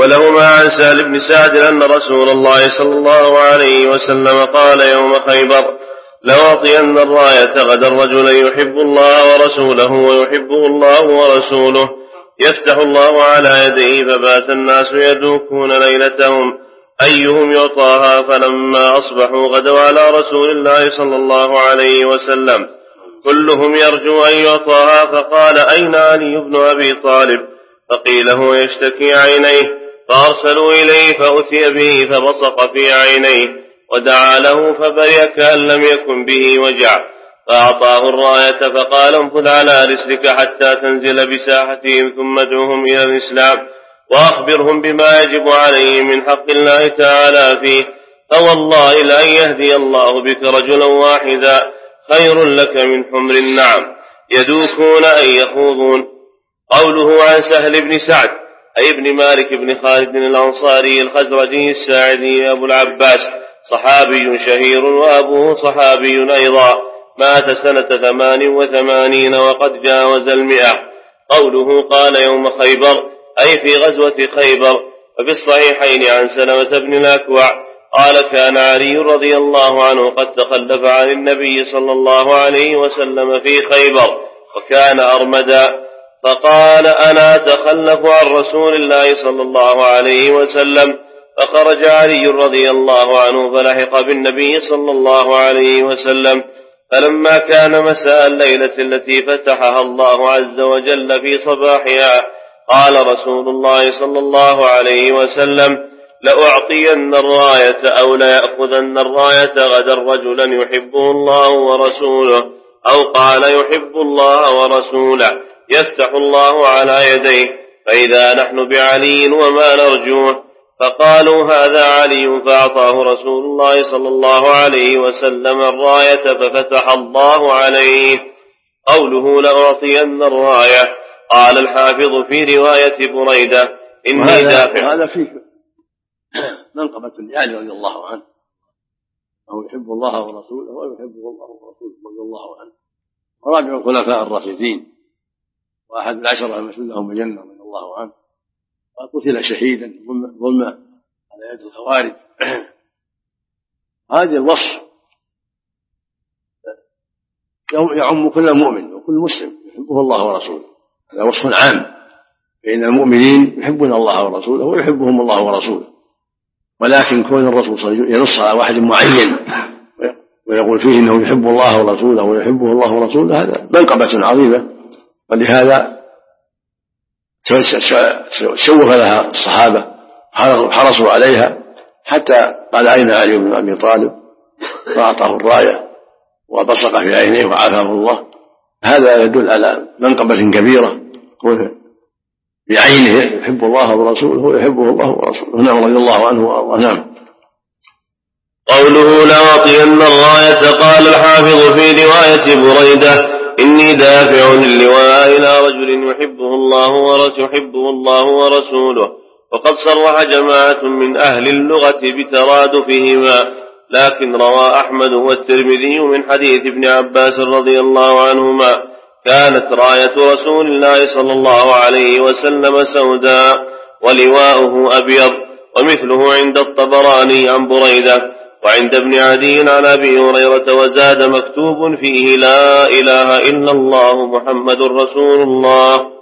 ولهما عن سهل بن سعد أن رسول الله صلى الله عليه وسلم قال يوم خيبر: لأعطين الراية غدا رجلا يحب الله ورسوله ويحبه الله ورسوله يفتح الله على يديه، فبات الناس يدوكون ليلتهم أيهم يعطاها، فلما أصبحوا غدوا على رسول الله صلى الله عليه وسلم كلهم يرجو أن يعطاها، فقال: أين علي بن أبي طالب؟ فقيل: هو يشتكي عينيه. فأرسلوا إليه فأتي به فبصق في عينيه ودعا له فبرئ كأن لم يكن به وجع، فأعطاه الراية فقال: انفذ على رسلك حتى تنزل بساحتهم ثم ادعوهم إلى الإسلام وأخبرهم بما يجب عليه من حق الله تعالى فيه، فوالله لأن يهدي الله بك رجلا واحدا خير لك من حمر النعم يدوكون أن يخوضون. قوله عن سهل بن سعد أي ابن مالك بن خالد الأنصاري الخزرجي الساعدي أبو العباس، صحابي شهير وأبوه صحابي أيضا، مات سنة 88 وقد جاوز 100. قوله قال يوم خيبر أي في غزوة خيبر. وفي الصحيحين عن سلمة بن الأكوع قال: كان علي رضي الله عنه قد تخلف عن النبي صلى الله عليه وسلم في خيبر وكان أرمدا، فقال: أنا أتخلف عن رسول الله صلى الله عليه وسلم. فخرج علي رضي الله عنه فلحق بالنبي صلى الله عليه وسلم، فلما كان مساء الليلة التي فتحها الله عز وجل في صباحها قال رسول الله صلى الله عليه وسلم: لأعطين الراية أو ليأخذن الراية غدا رجلا يحبه الله ورسوله، أو قال: يحب الله ورسوله يفتح الله على يديه، فإذا نحن بعلي وما نرجوه. فقالوا: هذا علي. فأعطاه رسول الله صلى الله عليه وسلم الراية ففتح الله عليه. قوله لأعطين الراية. قال الحافظ في رواية بريدة: إني دافع. هذا فيه منقبة لعلي رضي الله عنه، أنه يحب الله ورسوله ويحبه الله ورسوله رضي الله عنه، ورابع الخلفاء الراشدين وأحد العشرة المشهود لهم بالجنة رضي الله عنه، وقتل شهيدا ظلما على يد الخوارج. هذا الوصف يعم كل مؤمن وكل مسلم يحبه الله ورسوله، هذا وصف عام، فإن المؤمنين يحبون الله ورسوله ويحبهم الله ورسوله، ولكن كون الرسول صلى الله عليه وسلم ينص على واحد معين ويقول فيه إنه يحب الله ورسوله ويحبه الله ورسوله هذا منقبة عظيمة، ولهذا شوف لها الصحابة حرصوا عليها حتى قال: أين علي بن أبي طالب؟ فأعطاه الراية وبصق في عينيه وعافاه الله. هذا يدل على منقبة كبيرة، بعينه يحب الله ورسوله ويحبه الله ورسوله. نعم رضي الله عنه وأرضاه. قوله لأعطين الراية. قال الحافظ في رواية بريدة: إني دافع اللواء إلى رجل يحبه الله ورسوله. وقد صرح جماعة من أهل اللغة بترادفهما، لكن روى أحمد والترمذي من حديث ابن عباس رضي الله عنهما: كانت راية رسول الله صلى الله عليه وسلم سوداء ولواؤه أبيض. ومثله عند الطبراني عن بريدة وعند ابن عدي عن أبي هريرة، وزاد مكتوب فيه: لا إله إلا الله محمد رسول الله.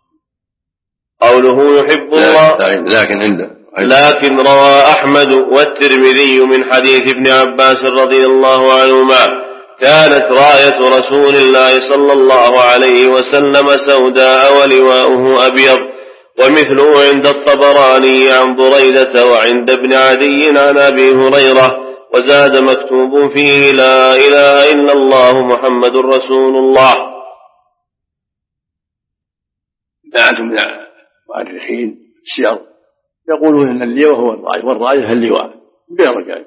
قوله يحب الله. لكن روى أحمد والترمذي من حديث ابن عباس رضي الله عنهما: كانت راية رسول الله صلى الله عليه وسلم سوداء ولواؤه أبيض. ومثله عند الطبراني عن بريدة وعند ابن عدي عن أبي هريرة، وزاد مكتوب فيه: لا إله إلا الله محمد رسول الله. جماعة من المؤرخين السير يقولون أن اللواء هو الراية والراية اللواء غير رجال،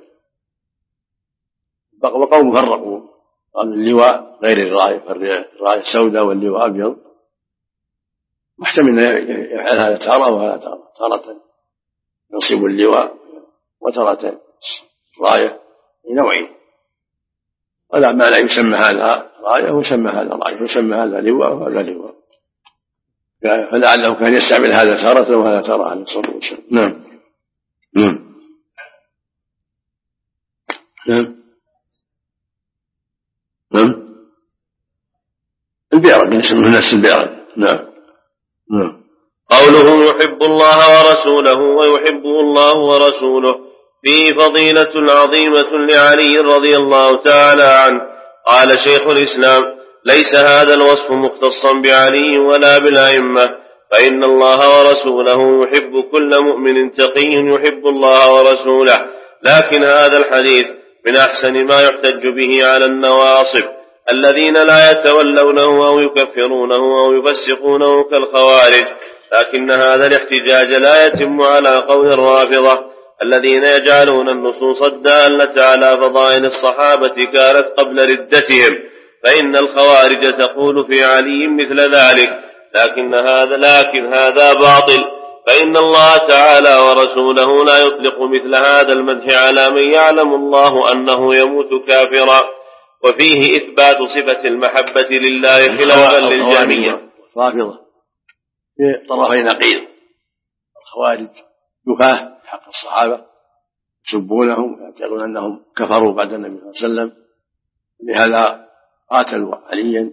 وقوم فرقوا قالوا اللواء غير الراية، الراية سوداء واللواء أبيض. محتمل يفعل هذا تارة وهذا تارة ينصب اللواء وتارة راية نوعين، ولا ما لا يسمى هذا راية ويسمى هذا راية، ويسمى هذا لواء وهذا لواء. فلعله كان يستعمل هذا تارة وهذا تارة عليه الصلاة والسلام. نعم. البعرة يسمى الناس البعرة. نعم. قوله يحب الله ورسوله ويحبه الله ورسوله فيه فضيلة عظيمة لعلي رضي الله تعالى عنه. قال شيخ الإسلام: ليس هذا الوصف مختصا بعلي ولا بالأئمة، فإن الله ورسوله يحب كل مؤمن تقي يحب الله ورسوله، لكن هذا الحديث من أحسن ما يحتج به على النواصب الذين لا يتولونه أو يكفرونه أو يفسقونه كالخوارج، لكن هذا الاحتجاج لا يتم على قول الرافضة الذين يجعلون النصوص الدالة على فضائل الصحابة كانت قبل ردتهم، فإن الخوارج تقول في علي مثل ذلك، لكن هذا باطل، فإن الله تعالى ورسوله لا يطلق مثل هذا المدح على من يعلم الله أنه يموت كافرا، وفيه إثبات صفة المحبة لله خلافا للجهمية. رافضة في طرفي نقيض، الخوارج جفاة حق الصحابة يسبونهم ويعتقدون أنهم كفروا بعد النبي صلى الله عليه وسلم، لهذا قاتلوا عليا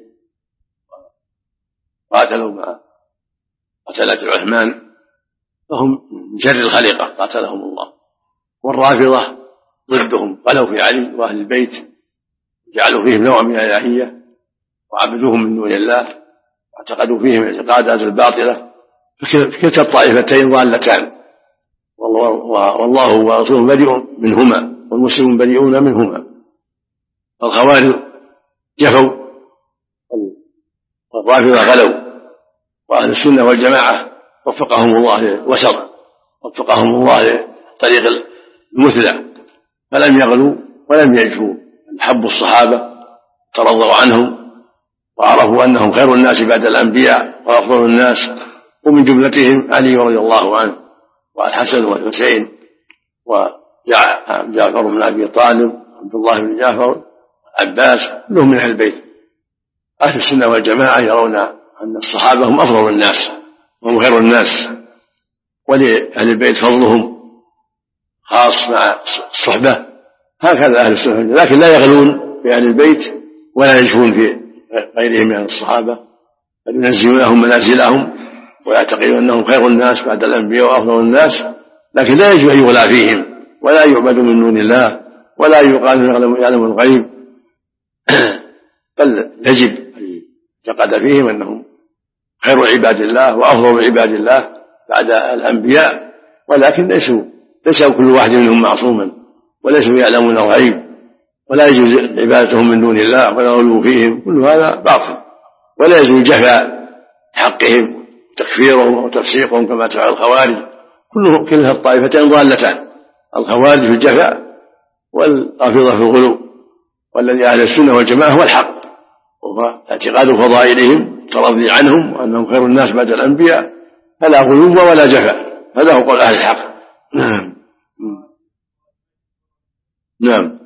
وقاتلوا مع قتلة عثمان، فهم من شر الخليقة قاتلهم الله. والرافضة ضدهم غلوا في علي وأهل البيت، جعلوا فيهم نوع من الإلهية وعبدوهم من دون الله واعتقدوا فيهم الاعتقادات الباطلة، فكلتا الطائفتين ضالتان، والله ورسوله بريء منهما والمسلمون بريئون منهما. الخوارج جفوا والرافضة غلوا، وأهل السنة والجماعة وفقهم الله للوسط، وفقهم الله لطريق المثلى، فلم يغلوا ولم يجفوا، حبوا الصحابة ترضوا عنهم وعرفوا أنهم خير الناس بعد الأنبياء وأفضل الناس، ومن جملتهم علي رضي الله عنه والحسن والحسين وجعفر بن أبي طالب عبد الله بن جعفر عباس، كلهم من أهل البيت. أهل السنة والجماعة يرون أن الصحابة هم أفضل الناس وهم خير الناس، ولأهل البيت فضلهم خاص مع الصحبة، هكذا أهل السنة، لكن لا يغلون في أهل البيت ولا يجفون في غيرهم من الصحابة، بل ينزلونهم منازلهم ويعتقدون أنهم خير الناس بعد الأنبياء وأفضل الناس، لكن لا يجب أن يغلى فيهم ولا يعبد من دون الله ولا يقال يعلم الغيب، بل يجب أن يعتقد فيهم أنهم خير عباد الله وأفضل عباد الله بعد الأنبياء، ولكن ليس كل واحد منهم معصوما، وليسوا يعلمون الغيب، ولا يجوز عبادتهم من دون الله ولا غلو فيهم، كل هذا باطل، ولا يجوز جفاء حقهم تكفيرهم وتفسيقهم كما تفعل الخوارج. كلها الطائفتين ضالتان، الخوارج في الجفاء والرافضة في الغلو، والذي أهل السنة والجماعة هو الحق، وهو اعتقاد فضائلهم ترضي عنهم وأنهم خير الناس بعد الأنبياء، فلا غلو ولا جفاء، هذا هو قول أهل الحق. نعم.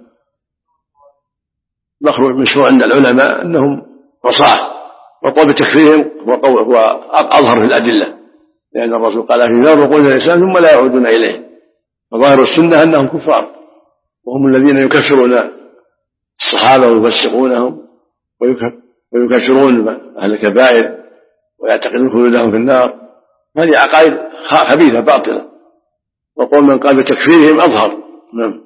مخروج مشروع عند العلماء أنهم عصاة، وقول بتكفيرهم هو أظهر في الأدلة، لأن الرسول قال في نار وقود الإنسان ثم لا يعودون إليه، فظاهر السنة أنهم كفار، وهم الذين يكفرون الصحابة ويفسقونهم ويكفرون أهل الكبائر ويعتقدون خلودهم في النار، هذه عقائد خبيثة باطلة، وقول من قال بتكفيرهم أظهر. نعم.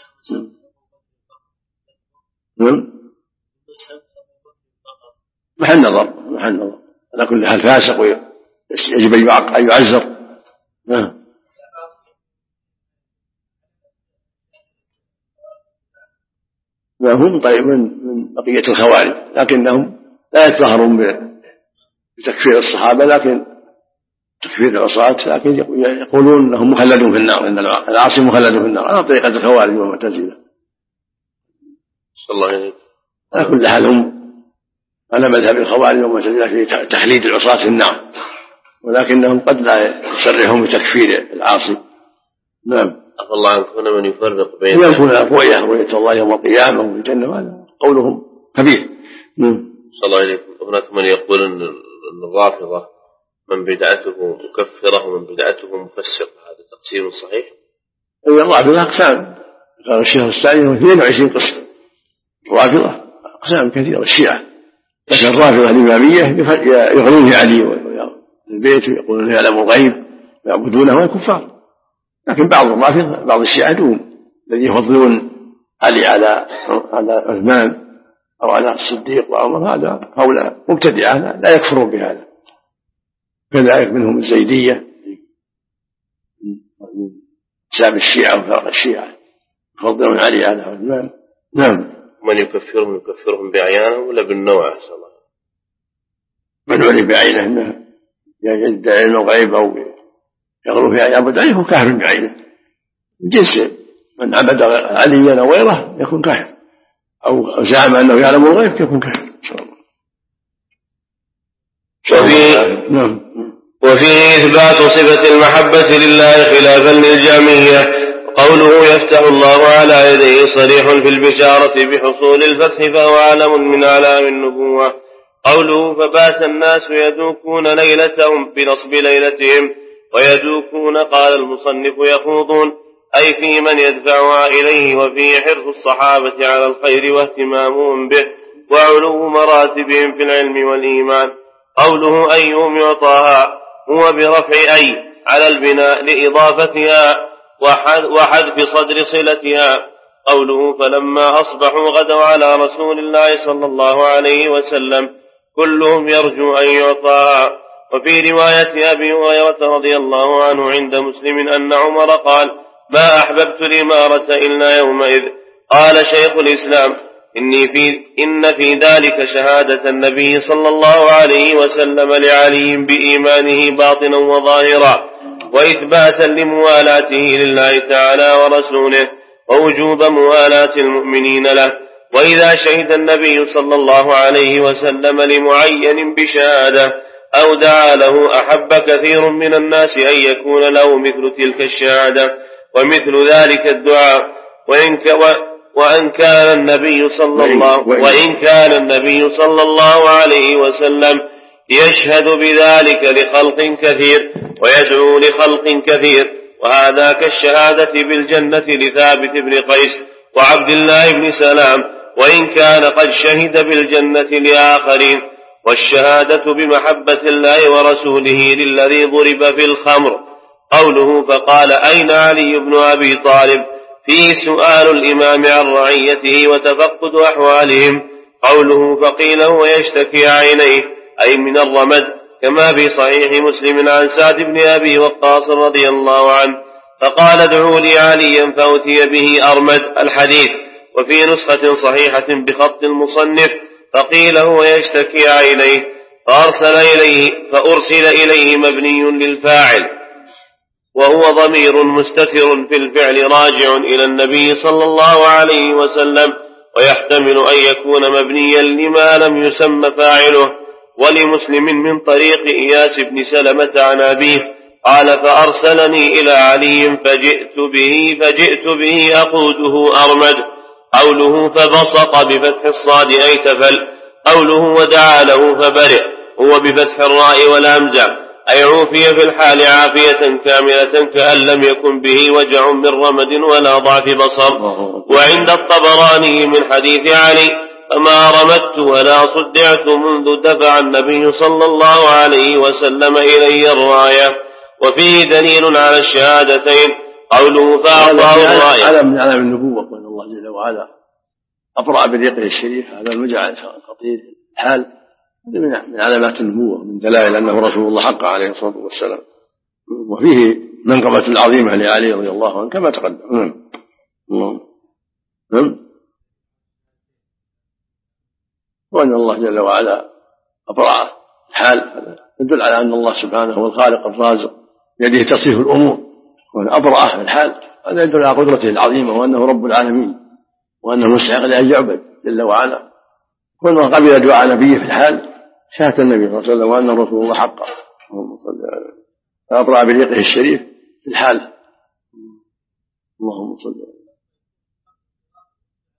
محل نظر على كل حال فاسق يجب أن يعزر. هم طيب من بقية الخوارج، لكنهم لا يتظاهرون بتكفير الصحابة، لكن تكفير العصاة، لكن يقولون أنهم مخلدون في النار، إن العاصي مخلد في النار، على طريقة الخوارج والمعتزلة. على كل حال هم على مذهب الخوارج والمعتزلة في تخليد العصاة في النار، ولكنهم قد لا يصرحون بتكفير العاصي. نعم. عفى الله عنك، هنا من يفرق بين يكون رؤية الله يوم القيامة وفي الجنة، هذا قولهم كبير. صلى الله عليه وسلم. هناك من يقول أن الرافضة من بدعته مكفرة ومن بدعته مفسق، هذا تقسيم صحيح؟ الرافضة أقسام، قال الشيخ السعدي 22 قسم. الرافضة أقسام كثيرة. الشيعة لكن الرافضة الإمامية يغلون في علي والبيت ويقولون يعلم الغيب ويعبدونه الكفار. لكن بعض الرافضة بعض الشيعة دون الذين يفضلون علي على عثمان أو على الصديق وعمر، هؤلاء مبتدعة لا يكفرون بهذا. كذلك منهم الزيدية حساب الشيعة وفرق الشيعة يفضلون علي على عثمان. نعم. من يكفرهم بعيانه ولا بالنوع؟ أحسن الله. من علي بعينه انه يدعي علم الغيب او يغلو في عبد عليه هو كافر بعينه. جنس من عبد عليا او غيره يكون كافر، او زعم انه يعلم الغيب يكون كافر. وفيه إثبات صفة المحبة لله خلافا للجهمية. قوله يفتح الله على يديه صريح في البشارة بحصول الفتح فهو علم من أعلام النبوة. قوله فبات الناس يدوكون ليلتهم بنصب ليلتهم، ويدوكون قال المصنف يخوضون، أي في من يدفعها إليه، وفيه حرص الصحابة على الخير واهتمامهم به وعلو مراتبهم في العلم والإيمان. قوله أيهم يعطاها هو برفع أي على البناء لإضافتها وحذف صدر صلتها. قوله فلما أصبحوا غدوا على رسول الله صلى الله عليه وسلم كلهم يرجو أن يعطاها. وفي رواية أبي هريرة رضي الله عنه عند مسلم أن عمر قال ما أحببت الإمارة إلا يومئذ. قال شيخ الإسلام إن في ذلك شهادة النبي صلى الله عليه وسلم لعلي بإيمانه باطنا وظاهرا، وإثباتا لموالاته لله تعالى ورسوله، ووجوب موالاة المؤمنين له. وإذا شهد النبي صلى الله عليه وسلم لمعين بشهادة أو دعا له أحب كثير من الناس أن يكون له مثل تلك الشهادة ومثل ذلك الدعاء. وإن كان النبي صلى الله عليه وسلم يشهد بذلك لخلق كثير ويدعو لخلق كثير، وهذا كالشهادة بالجنة لثابت بن قيس وعبد الله بن سلام، وإن كان قد شهد بالجنة لآخرين. والشهادة بمحبة الله ورسوله للذي ضرب في الخمر. قوله فقال أين علي بن أبي طالب فيه سؤال الإمام عن رعيته وتفقد أحوالهم. قوله فقيل هو يشتكي عينيه أي من الرمد، كما في صحيح مسلم عن سعد بن أبي وقاص رضي الله عنه فقال ادعوا لي عليا فأتي به أرمد الحديث. وفي نسخة صحيحة بخط المصنف فقيل هو يشتكي عينيه فأرسل إليه مبني للفاعل، وهو ضمير مستتر في الفعل راجع إلى النبي صلى الله عليه وسلم، ويحتمل أن يكون مبنيا لما لم يسم فاعله. ولمسلم من طريق إياس بن سلمة عن أبيه قال فأرسلني إلى علي فجئت به أقوده أرمد. قوله فبصق بفتح الصاد أي تفل. قوله ودعا له فبرئ هو بفتح الراء والهمزة أي عوفي في الحال عافية كاملة كأن لم يكن به وجع من رمد ولا ضعف بصر. وعند الطبراني من حديث علي فما رمدت ولا صدعت منذ دفع النبي صلى الله عليه وسلم إلي الراية. وفيه دليل على الشهادتين. قوله فأعطاه الراية علم من علم النبوة، وأن الله جل وعلا أبرأ بريقه الشريف، هذا المجعل خطير الحال من علامات النبوة، من دلائل أنه رسول الله حق عليه الصلاة والسلام. وفيه منقبة عظيمة لعلي رضي الله عنه كما تقدم. وأن الله جل وعلا أبرأ الحال يدل على أن الله سبحانه هو الخالق الرازق بيده تصريف الأمور، وأن أبرأ الحال هذا يدل على قدرته العظيمة وأنه رب العالمين وأنه مستحق لأن يعبد جل وعلا. كل قبل دعاء نبيه في الحال شهادة النبي صلى الله عليه وسلم وأن رسول الله حقا، فأبرأ بريقه الشريف في الحال. اللهم صل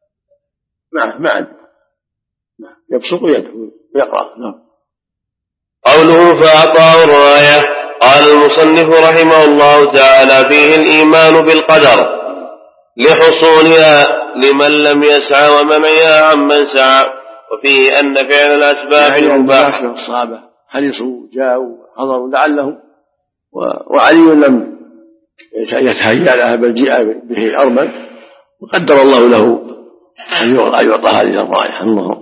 معه يبسط يده ويقرأ. قوله فأعطاه الراية. قال المصنف رحمه الله تعالى فيه الإيمان بالقدر لحصولها لمن لم يسعى ومنعها عمن سعى، وفيه أن فعل الأسباب المباحة. الصحابة حرصوا جاءوا حضروا لعلهم، وعلي لم يتهيأ لها بل جاء به أرمل، وقدر الله له أن يعطى هذه الراية. الله.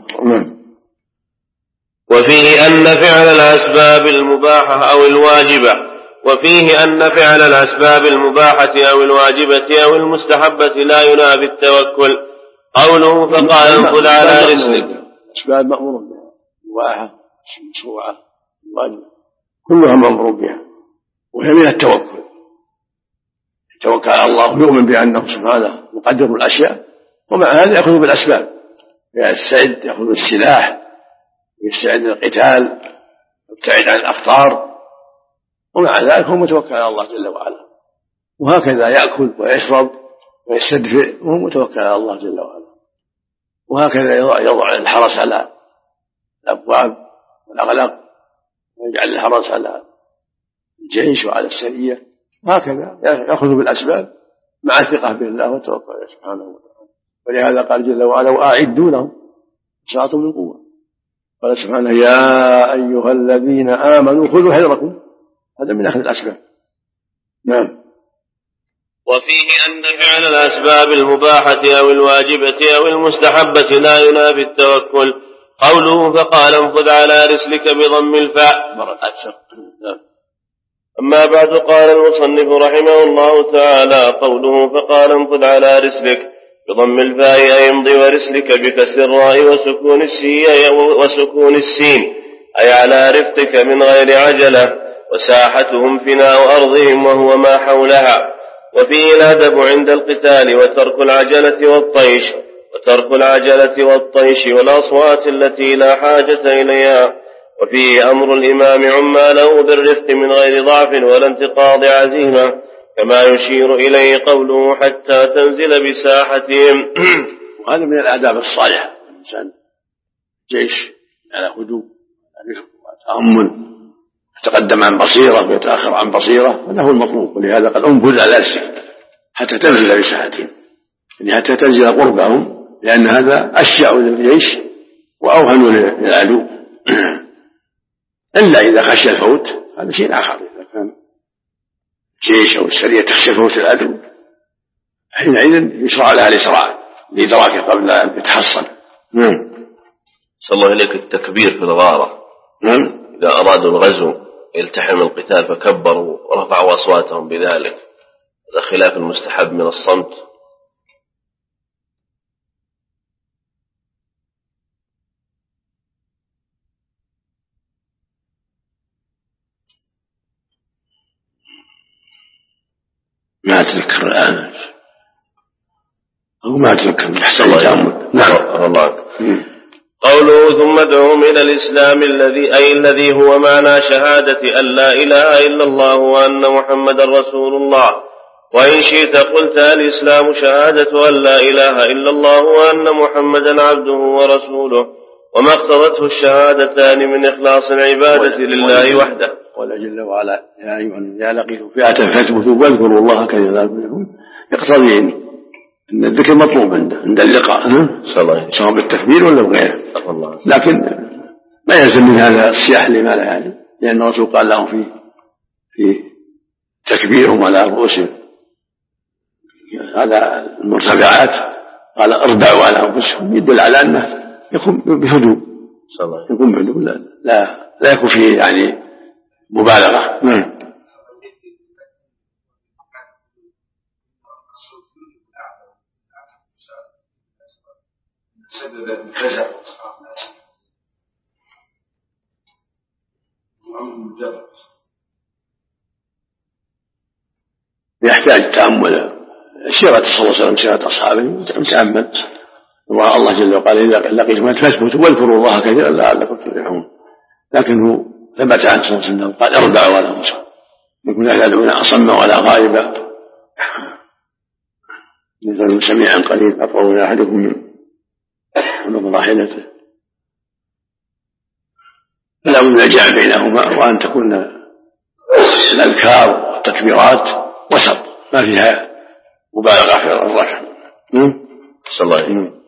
وفيه أن فعل الأسباب المباحة أو الواجبة وفيه أن فعل الأسباب المباحة أو الواجبة أو المستحبة لا ينافي التوكل. قوله فقال انقل على رسلك. الأسباب مأمور بها، مباحة مشروعة واجبة كلها مأمور بها، وهي من التوكل. يتوكل على الله ويؤمن بأنه سبحانه مقدر الأشياء، ومع هذا يأخذ بالأسباب، يستعد يأخذ السلاح ويستعد للقتال ويبتعد عن الأخطار، ومع ذلك هو متوكل على الله جل وعلا. وهكذا يأكل ويشرب ويستدفئ وهو متوكل على الله جل وعلا. وهكذا يضع الحرس على الأبواب والأغلاق، ويجعل الحرس على الجيش وعلى السرية، وهكذا يأخذ بالأسباب مع الثقة بالله والتوكل سبحانه وتعالى. ولهذا قال جل وعلا وأعدوا لهم ساعة من قوة. قال سبحانه يا أيها الذين آمنوا خذوا حذركم. هذا من أخذ الأسباب. نعم. وفيه أن فعل الأسباب المباحة أو الواجبة أو المستحبة لا ينافي التوكل. قوله فقال انفذ على رسلك بضم الفاء. أما بعد قال المصنف رحمه الله تعالى قوله فقال انفذ على رسلك بضم الفاء أي امضي ورسلك بكسر الراء وسكون السين أي على رفقك من غير عجلة، وساحتهم فناء أرضهم وهو ما حولها. وفيه الأدب عند القتال وترك العجلة والطيش والأصوات التي لا حاجة إليها. وفيه أمر الإمام عماله بالرفق من غير ضعف ولا انتقاض عزيمة، كما يشير إليه قوله حتى تنزل بساحتهم. وهذا من الآداب الصالحة، الإنسان جيش على هدوء وتأمل، يتقدم عن بصيرة ويتأخر عن بصيرة، هذا هو المطلوب. ولهذا قد انفذ على رسلك حتى تنزل بساحتهم، يعني حتى تنزل قربهم، لأن هذا أشجع للجيش وأوهن للعدو. إلا إذا خشي الفوت هذا شيء آخر، إذا كان جيش أو السرية تخشى فوت العدو حينئذ يشرع لها الإسراع لإدراكه قبل أن يتحصن. صلى الله إليك التكبير في الغارة. إذا أرادوا الغزو يلتحم القتال فكبروا ورفعوا أصواتهم بذلك، هذا خلاف المستحب من الصمت. ما أتذكر الآن أو ما أتذكر يحصل التأمل. نعم. قوله ثم ادعوهم إلى الإسلام الذي هو معنى شهادة أن لا إله إلا الله وأن محمد رسول الله. وإن شئت قلت الإسلام شهادة أن لا إله إلا الله وأن محمدا عبده ورسوله، وما اقتضته الشهادتان من إخلاص العبادة لله وحده. قال جل وعلا يا أيها إذا لقيتم فئة فاثبتوا واذكروا الله كثيرا يذكركم، يقتضي أن الذكر مطلوب عند اللقاء سواء بالتكبير ولا بغيره، لكن ما يلزم من هذا الصياح لما لا يعني، لأن الرسول قال لهم في تكبيرهم على رؤوسهم هذا المرتفعات قال اربعوا على أنفسهم، يدل على أنه يكون بهدوء، يكون بهدوء لا يكون فيه يعني مبالغة. يحتاج تأمل سيرة صلى الله عليه وسلم سيرة أصحابه متأمل، والله جل وعلا إذا لقيتم فاثبتوا واذكروا الله كثيرا لعلكم تفلحون. لكنه ثبت عن صلى الله عليه وسلم قال اربعوا على أنفسكم، يكون لا يدعون أصم ولا غائبا مثل سميعا قريب أطول أحدكم من راحلته. فلا بد من الجمع بينهما، وأن تكون الأذكار والتكبيرات وسط ما فيها مبالغة في الرفع. صلى الله عليه وسلم.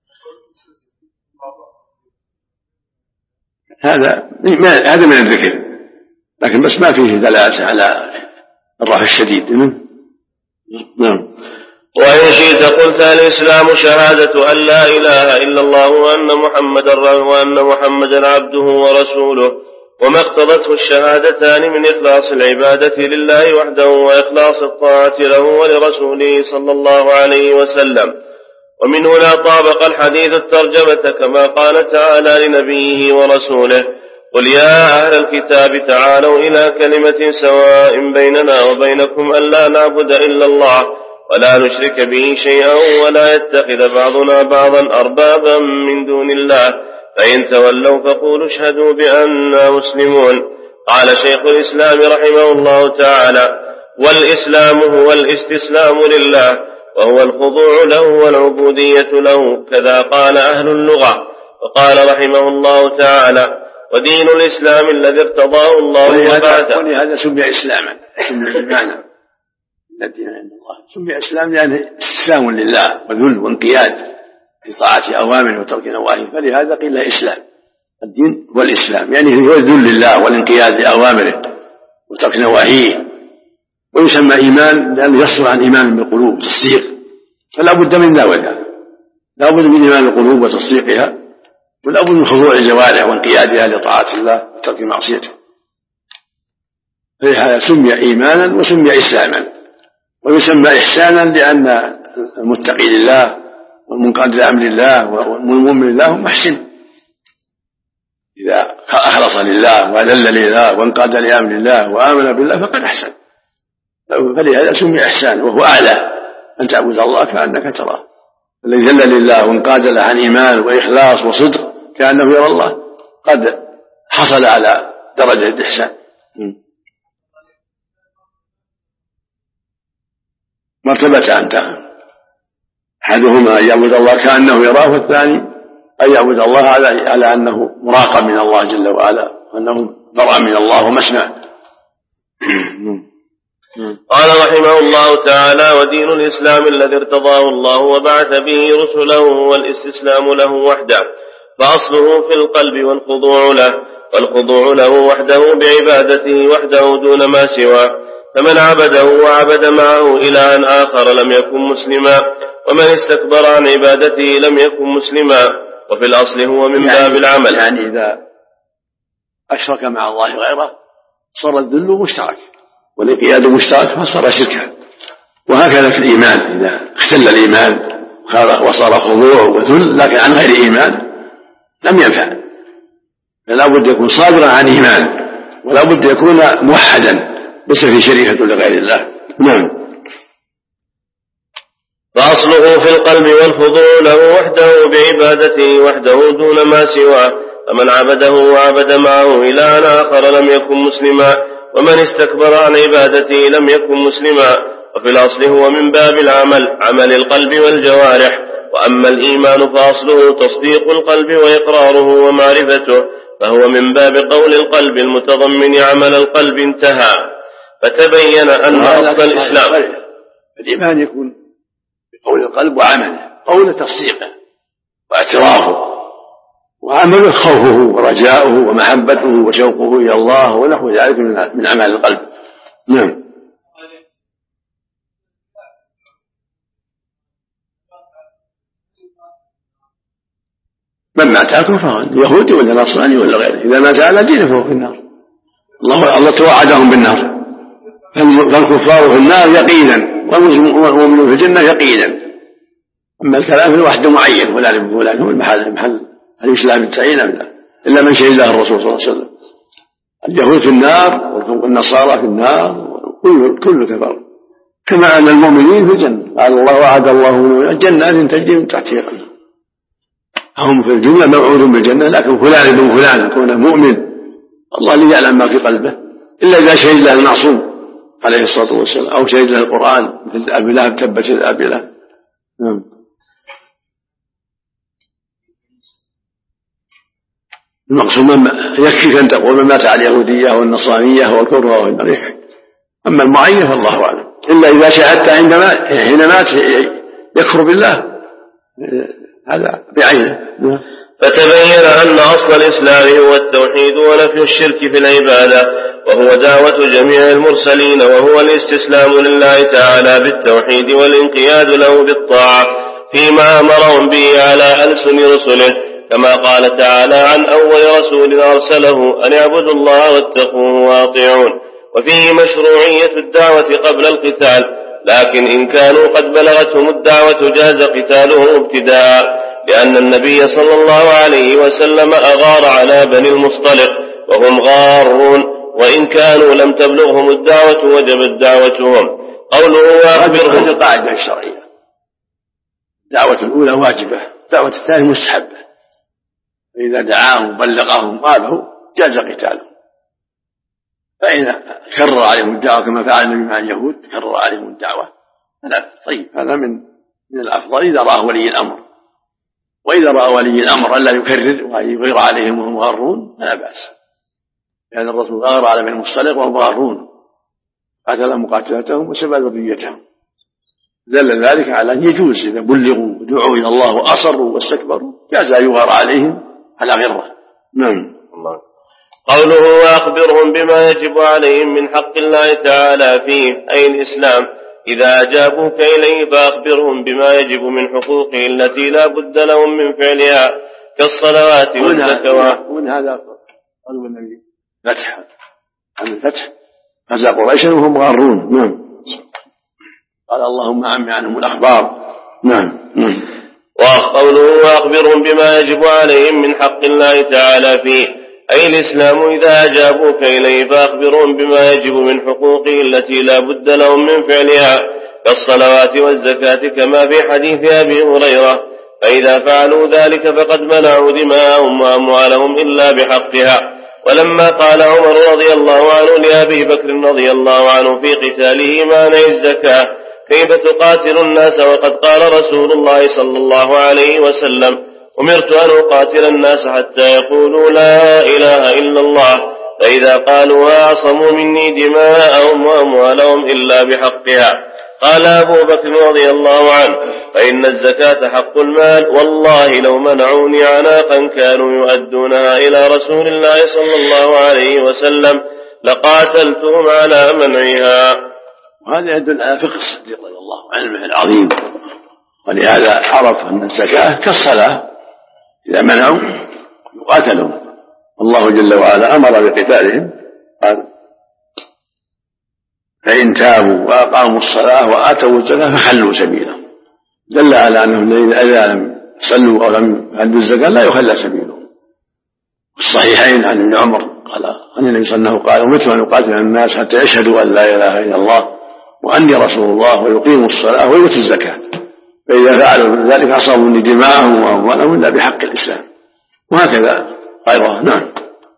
هذا من الذكر، لكن بس ما فيه دلالة على الرفع الشديد. نعم. وإن شئت قلت الإسلام شهادة أن لا إله إلا الله وأن محمدا عبده ورسوله، وما اقتضته الشهادتان من إخلاص العبادة لله وحده وإخلاص الطاعة له ولرسوله صلى الله عليه وسلم. ومن هنا طابق الحديث الترجمة كما قال تعالى لنبيه ورسوله: قل يا أهل الكتاب تعالوا إلى كلمة سواء بيننا وبينكم ألا نعبد إلا الله ولا نشرك به شيئا ولا يتخذ بعضنا بعضا أربابا من دون الله، فإن تولوا فقولوا اشهدوا بأننا مسلمون. قال شيخ الإسلام رحمه الله تعالى: والإسلام هو الاستسلام لله، وهو الخضوع له والعبودية له، كذا قال أهل اللغة. وقال رحمه الله تعالى: ودين الإسلام الذي ارتضاه الله وبعثه. ولهذا سمي إسلاما، سمي إيمانا. الدين عند الله سمي إسلام لأنه استسلام لله وذل وانقياد في طاعة أوامره وترك نواهيه، فلهذا قيل له إسلام. الدين هو الإسلام، يعني هو الذل لله والانقياد لأوامره وترك نواهيه. ويسمى إيمان لأنه يصدر عن إيمان بالقلوب تصديق، فلا بد من ذلك، لا بد من إيمان القلوب وتصديقها، ولا بد من خضوع الجوارح وانقيادها لطاعة الله وترك معصيته. فلهذا سمي إيمانا وسمي إسلاما. ويسمى إحسانا لأن المتقي لله والمنقاد لأمر الله والمؤمن لله محسن، إذا أخلص لله وذل لله وانقاد لأمر الله وآمن بالله فقد أحسن. فلهذا سمي إحسان، وهو أعلى أن تعبد الله كأنك تراه. الذي ذل لله وانقاد له عن إيمان وإخلاص وصدق كأنه يرى الله قد حصل على درجة الإحسان. مرتبتان أحدهما أن يعبد الله كأنه يراه، والثاني أن يعبد الله على أنه مراقب من الله جل وعلا وأنه برأ من الله ومسمع. قال رحمه الله تعالى: ودين الإسلام الذي ارتضاه الله وبعث به رسله هو الاستسلام له وحده، فأصله في القلب والخضوع له وحده بعبادته وحده دون ما سواه. فمن عبده وعبد معه إلها آخر لم يكن مسلما، ومن استكبر عن عبادته لم يكن مسلما. وفي الأصل هو من باب العمل، يعني إذا أشرك مع الله غيره صار الذل مشترك والانقياد مشترك فصار شركا. وهكذا في الإيمان، إذا اختل الإيمان وصار خضوع وذل لكن عن غير إيمان لم ينفع. فلا بد يكون صادرا عن إيمان، ولا بد يكون موحدا ليس في شريكة لغير الله. نعم. فأصله في القلب والخضوع له وحده بعبادته وحده دون ما سواه. فمن عبده وعبد معه إلها آخر لم يكن مسلما، ومن استكبر عن عبادته لم يكن مسلما. وفي الأصل هو من باب العمل، عمل القلب والجوارح. وأما الإيمان فأصله تصديق القلب وإقراره ومعرفته، فهو من باب قول القلب المتضمن عمل القلب. انتهى. فتبين أن أصل الإسلام الإيمان يكون بقول القلب وعمله، قول تصديقه واعترافه، وعمله خوفه ورجاؤه ومحبته وشوقه إلى الله ونحو ذلك من عمل القلب. نعم. من مات كفرا يهودي ولا نصراني ولا غيره، إذا مات على دينه فهو في النار. الله توعدهم بالنار، فالكفار في النار يقينا والمؤمنون في الجنة يقينا. أما الكلام في الوحد معين ولا هو محل الإسلام التعيين إلا من شهد له الرسول صلى الله عليه وسلم. اليهود في النار والنصارى في النار كل كفر، كما أن المؤمنين في الجنة. قال الله: وعد الله جنات تجري من تحتها الأنهار. هم في الجملة موعود بالجنة، لكن فلان ابن فلان يكون مؤمن الله اللي يعلم ما في قلبه، إلا إذا شهد له المعصوم عليه الصلاة والسلام أو شهد له القرآن مثل أبي لهب تبت يدا أبي لهب. المقصود يكفي أن تقول من مات على اليهودية والنصرانية والكفر والنار. أما المعين فالله أعلم، إلا إذا شاهدت حين مات يكفر بالله هذا بعينه. فتبين أن أصل الإسلام هو التوحيد ونفي الشرك في العبادة، وهو دعوة جميع المرسلين، وهو الاستسلام لله تعالى بالتوحيد والانقياد له بالطاعة فيما أمرهم به على ألسن رسله، كما قال تعالى عن أول رسول أرسله أن اعبدوا الله واتقوه وأطيعون. وفيه مشروعية الدعوة قبل القتال، لكن إن كانوا قد بلغتهم الدعوة جاز قتالهم ابتداء، لأن النبي صلى الله عليه وسلم أغار على بني المصطلق وهم غارون، وإن كانوا لم تبلغهم الدعوة وجبت دعوتهم. قوله وأخبرهم، هذه القاعدة الشرعية، الدعوة الأولى واجبة، الدعوة الثانية مستحبة، فإذا دعاهم بلغهم قالوا جاز قتالهم. فإن كرر عليهم الدعوة كما فعل النبي مع اليهود، كرر عليهم الدعوة لا طيب، هذا من الأفضل إذا رأى ولي الأمر. وإذا رأى ولي الأمر ألا يكرر ويغير عليهم وهم غارون فلا بأس، لأن الرسول غار على بني المصطلق وهم غارون، قتل مقاتلتهم وسبى ذريتهم، دل ذلك على أن يجوز إذا بلغوا ودعوا إلى الله وأصروا واستكبروا جاز أن يغار عليهم على غرة. نعم. قوله وأخبرهم بما يجب عليهم من حق الله تعالى فيه أي الإسلام، إذا أجابوك إليه فأخبرهم بما يجب من حقوقه التي لا بد لهم من فعلها كالصلوات والزكوات. ومن هذا قالوا النبي فتح عن الفتح غزا قريشا وهم غارون. نعم. قال اللهم عمي عنهم الأخبار. نعم. وقوله وأخبرهم بما يجب عليهم من حق الله تعالى فيه أي الإسلام، إذا أجابوك إليه فأخبرهم بما يجب من حقوقه التي لا بد لهم من فعلها كالصلوات والزكاة، كما في حديث أبي هريرة، فإذا فعلوا ذلك فقد منعوا دماءهم وأموالهم إلا بحقها. ولما قال عمر رضي الله عنه لأبي بكر رضي الله عنه في قتاله مانع الزكاة كيف تقاتل الناس وقد قال رسول الله صلى الله عليه وسلم أمرت أن أقاتل الناس حتى يقولوا لا إله إلا الله، فإذا قالوا عصموا مني دماءهم وأموالهم إلا بحقها. قال أبو بكر رضي الله عنه فإن الزكاة حق المال، والله لو منعوني عناقا كانوا يؤدونها إلى رسول الله صلى الله عليه وسلم لقاتلتهم على منعها. وهذا يدل على فقه الصديق رضي الله عنه العظيم، ولهذا عرف أن الزكاة كالصلاة، إذا منعوا يقاتلوا. الله جل وعلا أمر بقتالهم، قال فإن تابوا وأقاموا الصلاة وآتوا الزكاة فخلوا سبيلهم، دل على أنهم إذا لم يصلوا أو لم يؤدوا الزكاة لا يخلى سبيلهم. الصحيحين عن ابن عمر قال أن النبي صلى الله عليه وسلم قال أمرت أن أقاتل الناس حتى يشهدوا أن لا إله إلا الله وأني رسول الله ويقيموا الصلاة ويؤتوا الزكاة، فإذا فعلوا ذلك عصموا مني دماءهم وأموالهم إلا بحق الإسلام، وهكذا غيره. نعم.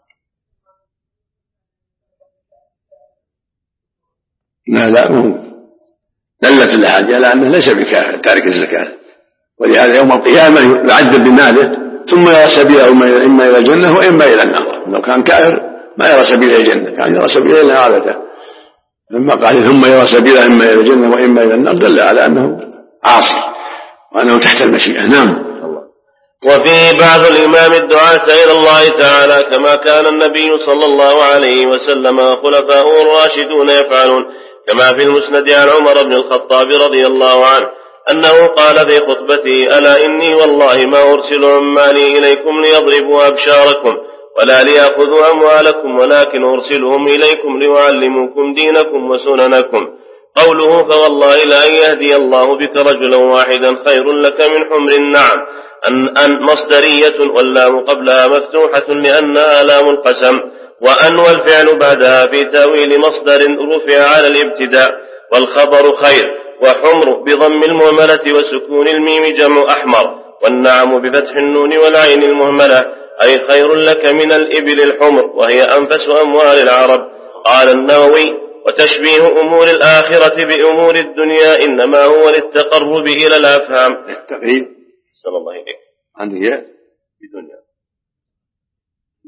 لا دلت الحاجة على أنه ليس بكافر تارك الزكاة، ولهذا يوم القيامة يعذب بماله ثم يرى سبيله إما إلى الجنة وإما إلى النار. لو كان كافر ما يرى سبيله إلى الجنة، كان يرى سبيله إلى عادته، لما قال ثم يرى سبيله إما إلى الجنة وإما إلى النار دل على أنه عاصي وأنه تحت المشيئة. نعم. وفيه بعض الإمام الدعاة إلى الله تعالى كما كان النبي صلى الله عليه وسلم وخلفاؤه الراشدون يفعلون، كما في المسند عن عمر بن الخطاب رضي الله عنه أنه قال في خطبته ألا إني والله ما أرسل عمالي إليكم ليضربوا أبشاركم ولا ليأخذوا أموالكم، ولكن أرسلهم إليكم ليعلموكم دينكم وسننكم. قوله فوالله لأن يهدي الله بك رجلا واحدا خير لك من حمر النعم، أن مصدرية واللام قبلها مفتوحة لأنها لام القسم، وأن والفعل بعدها في تأويل مصدر رفع على الابتداء، والخبر خير، وحمر بضم المهملة وسكون الميم جمع أحمر، والنعم بفتح النون والعين المهملة، أي خير لك من الإبل الحمر وهي أنفس أموال العرب. قال النووي وتشبيه أمور الآخرة بأمور الدنيا إنما هو للتقرب إلى الأفهام. التقريب صلى الله عليه عندي بدنيا.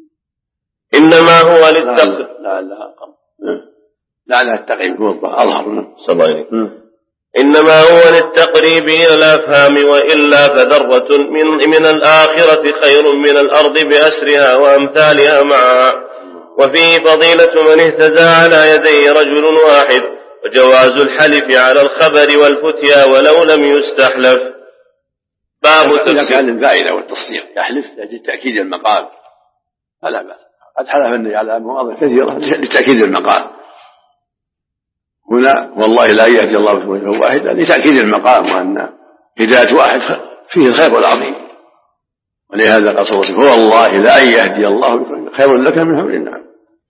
إنما هو للتقريب. لا التقريب هو أظهر. إنما هو للتقريب إلى الأفهام، وإلا فذرة من الآخرة خير من الأرض بأسرها وأمثالها معها. وفيه فضيلة من اهتدى على يدي رجل واحد، وجواز الحلف على الخبر والفتيا ولو لم يستحلف. باب إذا كان للفائدة والتصديق يحلف لتأكيد المقال فلا بأس. قد حلف النبي على مواضع كثيرة لتأكيد المقال. هنا والله لا يهدي الله بوجه واحد لتأكيد المقام، وأن هداية واحد فيه الخير العظيم. ولهذا قال صلى الله عليه وسلم: هو الله لا يهدي الله خير لك من حمر النعم.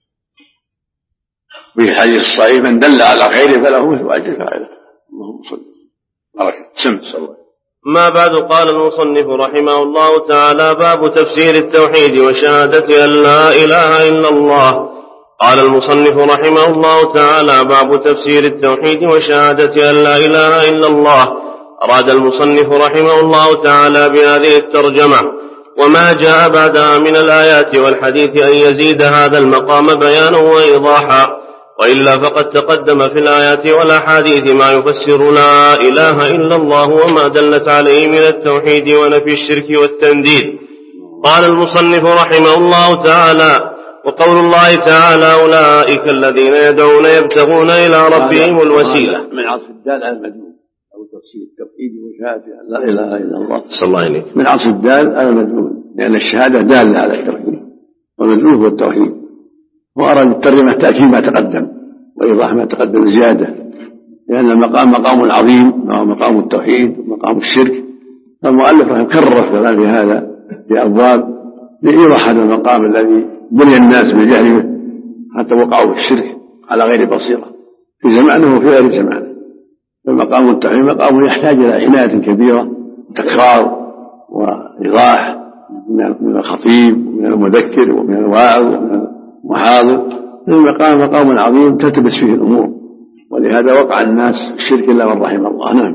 في الحديث الصحيح: من دل على خير فله مثل أجر فاعله. اللهم صل بركة سم صلى الله. ما بعد. قال المصنف رحمه الله تعالى: باب تفسير التوحيد وشهادة أن لا إله إلا الله. قال المصنف رحمه الله تعالى: باب تفسير التوحيد وشهادة أن لا إله إلا الله. أراد المصنف رحمه الله تعالى بهذه الترجمة وما جاء بعدها من الآيات والحديث أن يزيد هذا المقام بيانا وإيضاحا، وإلا فقد تقدم في الآيات والأحاديث ما يفسر لا إله إلا الله وما دلت عليه من التوحيد ونفي الشرك والتنديد. قال المصنف رحمه الله تعالى: وقول الله تعالى: أولئك الذين يدعون يبتغون إلى ربهم الوسيلة. من عطف الدال على المدلول، أو تفسير التوحيد وشهادة لا إله إلا الله. صلى الله عليه. من عطف الدال على المدلول، لأن الشهادة دالة على التوحيد، والمدلول هو التوحيد. وأراد الترجمة تأكيد ما تقدم وإيضاح ما تقدم زيادة، لأن المقام مقام عظيم، مقام التوحيد ومقام الشرك. فالمؤلف كرر في هذا بأبواب لإيضاح هذا المقام الذي بني الناس بالجهل به حتى وقعوا في الشرك على غير بصيرة في زمانه وفي غير زمانه. فمقام التوحيد مقام يحتاج إلى عناية كبيرة، تكرار وإيضاح من الخطيب ومن المذكر ومن الواعظ ومن المحاضر. المقام مقام عظيم تلتبس فيه الأمور، ولهذا وقع الناس في الشرك إلا من رحم الله. نعم.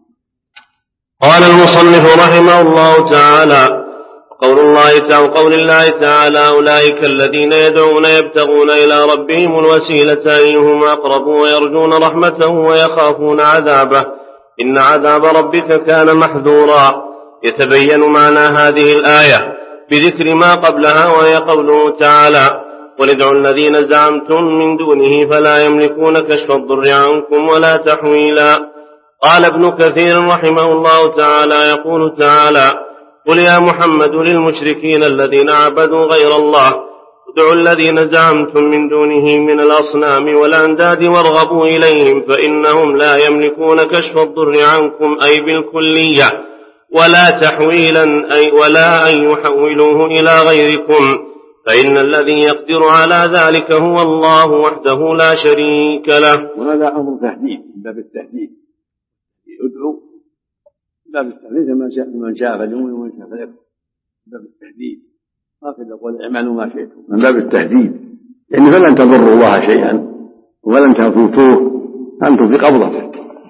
قال المصنف رحمه الله تعالى: قول الله تعالى: أولئك الذين يدعون يبتغون إلى ربهم الوسيلة أيهم أقرب ويرجون رحمته ويخافون عذابه إن عذاب ربك كان محذورا. يتبين معنى هذه الآية بذكر ما قبلها، وهي قوله تعالى: قل ادعوا الذين زعمتم من دونه فلا يملكون كشف الضر عنكم ولا تحويلا. قال ابن كثير رحمه الله تعالى: يقول تعالى: قل يا محمد للمشركين الذين عبدوا غير الله ادعوا الذين زعمتم من دونه من الأصنام والأنداد وارغبوا إليهم فإنهم لا يملكون كشف الضر عنكم أي بالكلية ولا تحويلا أي ولا أن يحولوه إلى غيركم، فإن الذي يقدر على ذلك هو الله وحده لا شريك له. وهذا أمر تهديد، باب التهديد. ادعوا باب التهديد: من شاء فليؤمن ومن شاء فليكفر. باب التهديد هكذا يقول: اعملوا ما شئتم. من باب التهديد، يعني فلن تضروا الله شيئا ولن تفوتوه، أنتم في قبضته.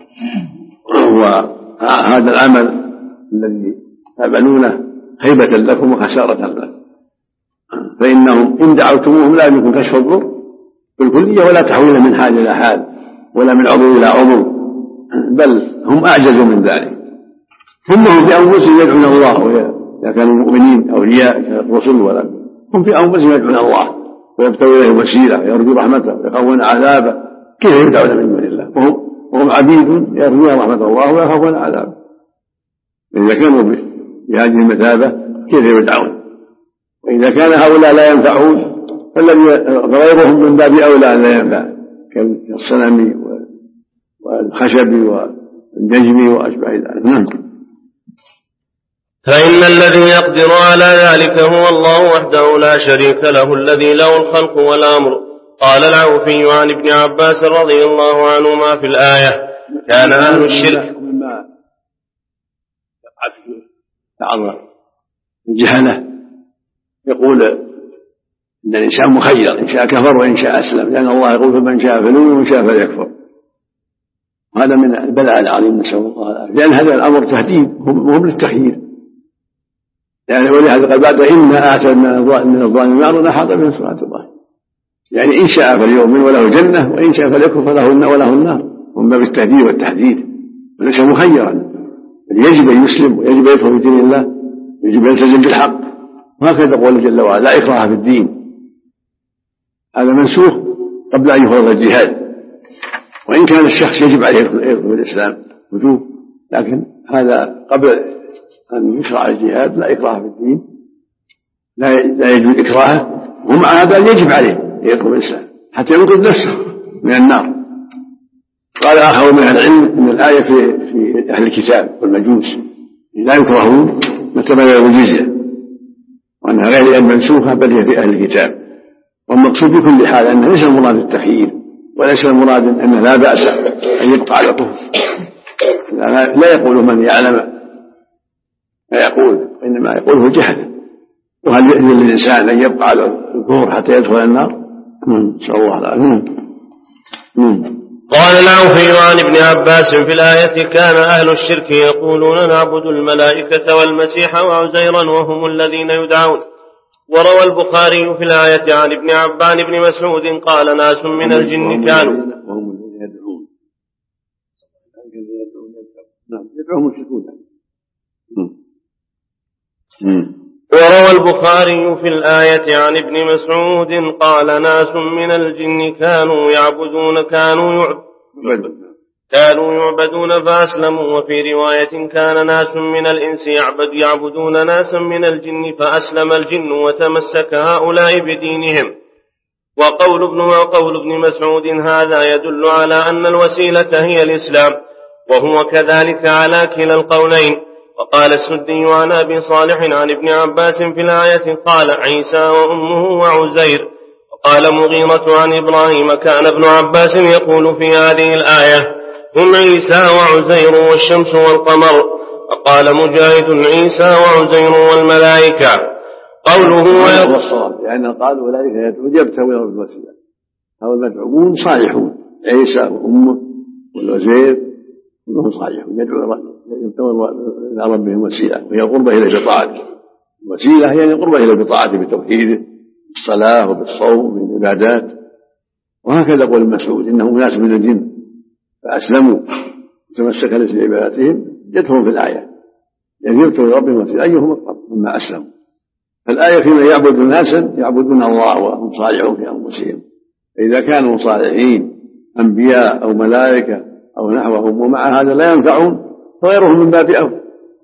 وهذا العمل الذي تعملونه هيبة لكم وخسارة لكم، فإنهم إن دعوتموهم لا يملكون كشف الضر بالكلية ولا تحويل من حال إلى حال ولا من عضو إلى عضو، بل هم أعجزوا من ذلك. هم بأنفسهم يدعون الله، إذا كانوا مؤمنين أولياء الرسل ولا هم في أنفسهم يدعون الله ويبتغون إليه وسيلة ويرجو رحمته ويخافون عذابه. كيف يدعون من دون الله وهم عبيد يرجون رحمة الله ويخافون عذابه؟ إذا كانوا بهذه المثابة كيف يدعون؟ وإذا كان هؤلاء لا ينفعون فغيرهم من باب أولى أن لا ينفع، كالصنم والخشب والنجم وأشبه ذلك. نعم. فإن الذي يقدر على ذلك هو الله وحده لا شريك له الذي له الخلق والأمر. قال العوفي عن ابن عباس رضي الله عنهما في الآية: كان أهل الشرك مما يقع فيه بعض الجهلة يقول إن الإنسان مخير، إن شاء كفر وإن شاء أسلم، لأن الله يقول: فمن شاء فليؤمن ومن شاء فليكفر. وهذا من البلاء العظيم، نسأل الله العافية، لأن هذا الأمر تهديد، هم للتخيير. يعني ولهذا قال بعد إنا آتينا من الظالمين نارا أحاط بهم سرعة يعني إن شاء فليؤمن وله جنة وإن شاء فليكفر وله النار، من باب التهديد والتحديد وليس مخيرا، بل يجب أن يسلم ويجب أن يدخل في دين الله ويجب أن يلتزم بالحق. وهكذا قوله جل وعلا لا إكراه في الدين، هذا منسوخ قبل أن يفرض الجهاد، وإن كان الشخص يجب عليه يدخل في الإسلام وجوب، لكن هذا قبل أن يشرع الجهاد لا إكراه في الدين، لا يجوز إكراهه، ومع هذا يجب عليه يدخل في الإسلام حتى ينقذ نفسه من النار. قال آخر من العلم من الآية في أهل الكتاب والمجوس لا يكرهون متى بلغوا الجزية، وأنها غير منسوخة بل هي في أهل الكتاب. والمقصود بكل حال أنه ليس المراد التخيير، وليس المراد أنه لا بأس أن يبقى على الكفر، لا يقول من يعلم ما يقول، إنما يقوله جهل. وهل يؤذن للإنسان أن يبقى على الكفر حتى يدخل النار؟ نسأل الله العافية. قال العوفي عن ابن عباس في الآية كان أهل الشرك يقولون نعبد الملائكة والمسيح وعزيرا وهم الذين يدعون. وروى البخاري في الآية عن ابن عبان بن مسعود قال ناس من الجن كانوا وهم الذين يدعون يدعون مشركون. وروى البخاري في الآية عن ابن مسعود قال ناس من الجن كانوا يعبدون فأسلموا. وفي رواية كان ناس من الإنس يعبدون ناسا من الجن فأسلم الجن وتمسك هؤلاء بدينهم. وقول ابن مسعود هذا يدل على أن الوسيلة هي الإسلام، وهو كذلك على كلا القولين. وقال السدي عن أبي صالح عن ابن عباس في الآية قال عيسى وأمه وعزير. وقال مغيرة عن إبراهيم كان ابن عباس يقول في هذه الآية هم عيسى وعزير والشمس والقمر. وقال مجاهد عيسى وعزير والملائكة. قوله هو الصواب، لأن قال أولئك يبتغون بالوسيلة، هؤلاء المدعوون صالحون، عيسى وأمه والوزير كلهم صالحون يبتغون إلى ربهم وسيلة، وهي القربة إليه بطاعته. الوسيلة هي القربة إليه بطاعته بتوحيده بالصلاة وبالصوم بالعبادات. وهكذا قول المسعود إنهم ناس من الجن فأسلموا وتمسك الاسم بعباداتهم يدخلون في الآية، يعني يبتغون ربهم وسيلة أيهم أقرب مما أسلموا. فالآية فيما يعبد ناسا يعبدون الله وهم صالحون في أنفسهم، فإذا كانوا صالحين أنبياء أو ملائكة أو نحوهم ومع هذا لا ينفعون فغيرهم من باب أولى.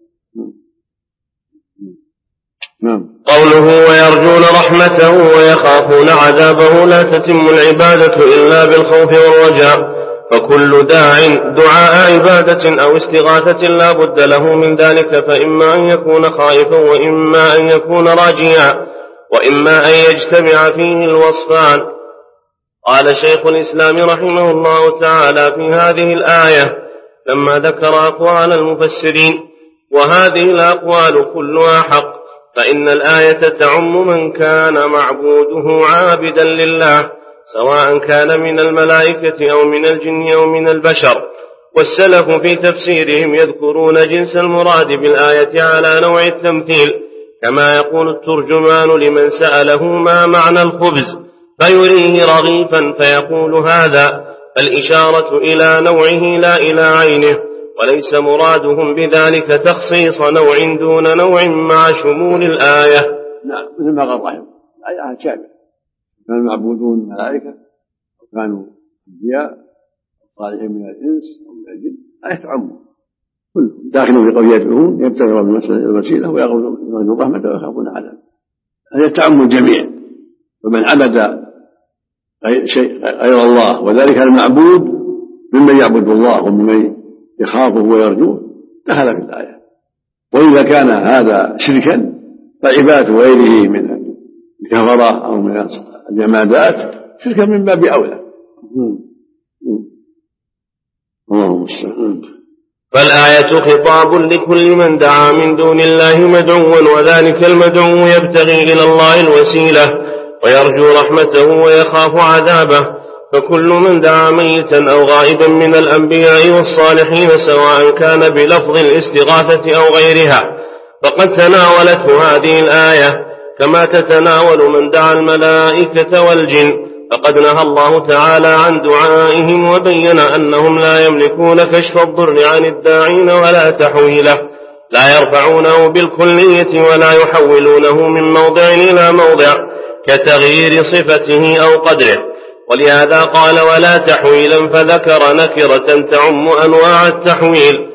قوله ويرجون رحمته ويخافون عذابه لا تتم العبادة إلا بالخوف والرجاء، فكل دعاء عبادة أو استغاثة لا بد له من ذلك، فإما أن يكون خائفا وإما أن يكون راجيا وإما أن يجتمع فيه الوصفان. قال شيخ الإسلام رحمه الله تعالى في هذه الآية لما ذكر أقوال المفسرين وهذه الأقوال كلها حق، فإن الآية تعم من كان معبوده عابدا لله سواء كان من الملائكة أو من الجن أو من البشر. والسلف في تفسيرهم يذكرون جنس المراد بالآية على نوع التمثيل، كما يقول الترجمان لمن سأله ما معنى الخبز فيريه رغيفا فيقول هذا، فالإشارة إلى نوعه لا إلى عينه، وليس مرادهم بذلك تخصيص نوع دون نوع مع شمول الآية. نعم، مثل ما قال رحمه الآية شاملة، كان المعبودون الملائكة وكانوا أنبياء صالحين من الإنس ومن الجن، آية تعم كل داخل في قول يدعون يبتغون الوسيلة ويرجون رحمته ويخافون عذابه، هذه تعم الجميع. ومن عبد غير الله وذلك المعبود ممن يعبد الله وممن يخافه ويرجوه دخل في الآية. وإذا كان هذا شركا فعبادة غيره من الكفرة أو من الجمادات شركا من باب أولى. اللهم استعان. فالآية خطاب لكل من دعا من دون الله مدعوا، وذلك المدعو يبتغي إلى الله الوسيلة ويرجو رحمته ويخاف عذابه، فكل من دعا ميتا أو غائبا من الأنبياء والصالحين سواء كان بلفظ الاستغاثة أو غيرها فقد تناولته هذه الآية كما تتناول من دعا الملائكة والجن، فقد نهى الله تعالى عن دعائهم وبين أنهم لا يملكون كشف الضر عن الداعين ولا تحويله، لا يرفعونه بالكلية ولا يحولونه من موضع إلى موضع كتغيير صفته أو قدره. ولهذا قال ولا تحويلا، فذكر نكرة تعم أنواع التحويل